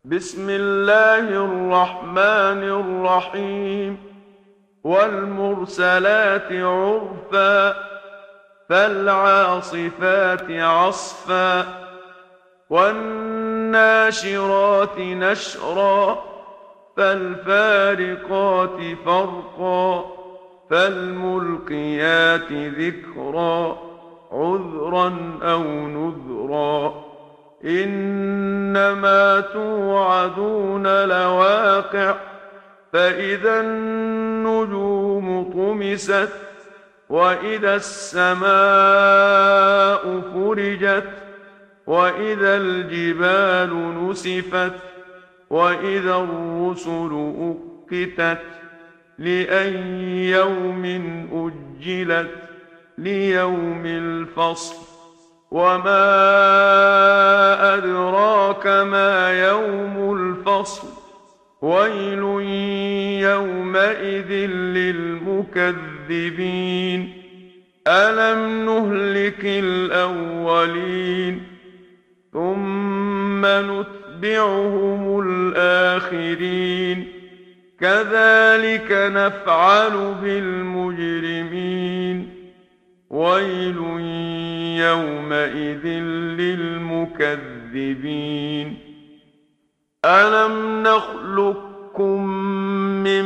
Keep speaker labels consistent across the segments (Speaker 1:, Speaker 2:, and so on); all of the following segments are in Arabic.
Speaker 1: بسم الله الرحمن الرحيم. والمرسلات عرفا فالعاصفات عصفا والناشرات نشرا فالفارقات فرقا فالملقيات ذكرا عذرا أو نذرا إنما توعدون لواقع فإذا النجوم طمست وإذا السماء فرجت وإذا الجبال نسفت وإذا الرسل أقتت لأي يوم أجلت ليوم الفصل وما أدراك ما يوم الفصل ويل يومئذ للمكذبين ألم نهلك الأولين ثم نتبعهم الآخرين كذلك نفعل بالمجرمين ويل يومئذ للمكذبين ألم نخلقكم من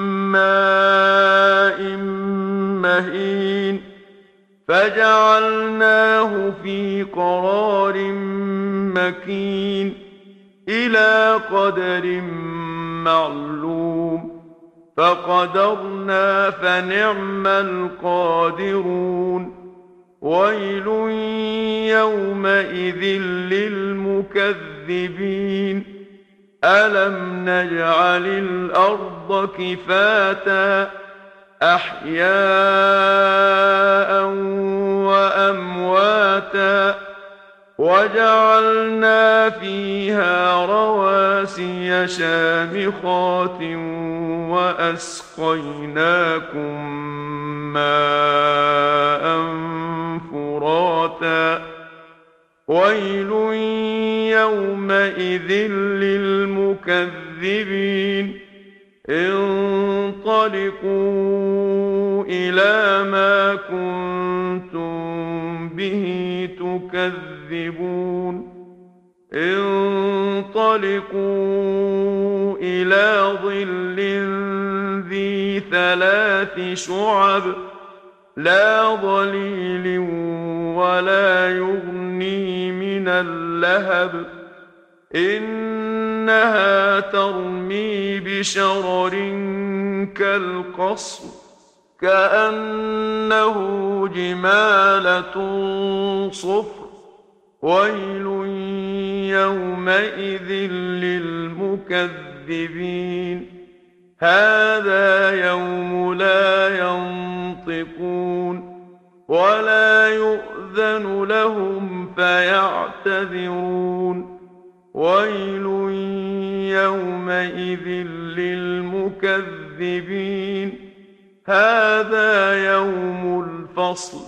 Speaker 1: ماء مهين فجعلناه في قرار مكين إلى قدر معلوم فقدرنا فنعم القادرون ويل يومئذ للمكذبين ألم نجعل الأرض كفاتا أحياء وأمواتا وجعلنا فيها رواسي شامخات وأسقيناكم ماء فراتا ويل يومئذ للمكذبين انطلقوا إلى ما كنتم به تكذبون انطلقوا إلى ظل ذي ثلاث شعب لا ظليل ولا يغني من اللهب إنها ترمي بشرر كالقصر كأنه جمالة صفر ويل يومئذ للمكذبين هذا يوم لا ينطقون ولا يؤذن لهم فيعتذرون ويل يومئذ للمكذبين هذا يوم الفصل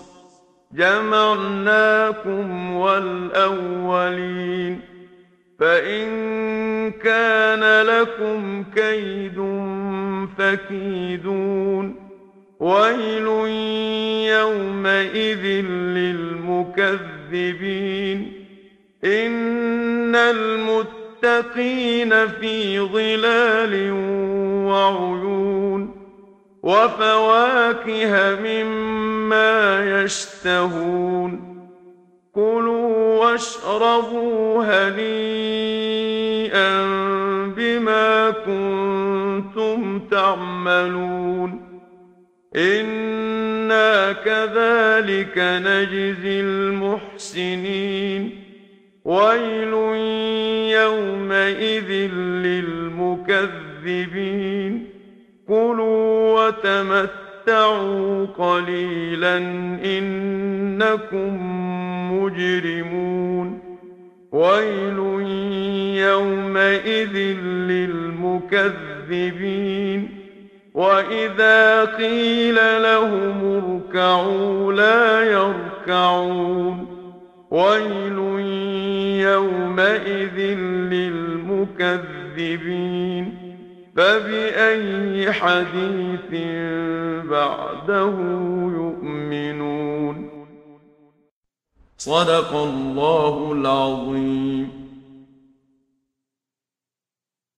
Speaker 1: جمعناكم والأولين فإن كان لكم كيد فكيدون ويل يومئذ للمكذبين إن المتقين في ظلال وعيون وفواكه مما يشتهون كلوا واشربوا هنيئا بما كنتم تعملون إنا كذلك نجزي المحسنين ويل يومئذ للمكذبين كلوا وتمتعوا قليلا إنكم مجرمون ويل يومئذ للمكذبين وإذا قيل لهم اركعوا لا يركعون ويل يومئذ للمكذبين المكذبين فبأي حديث بعده يؤمنون صدق الله العظيم.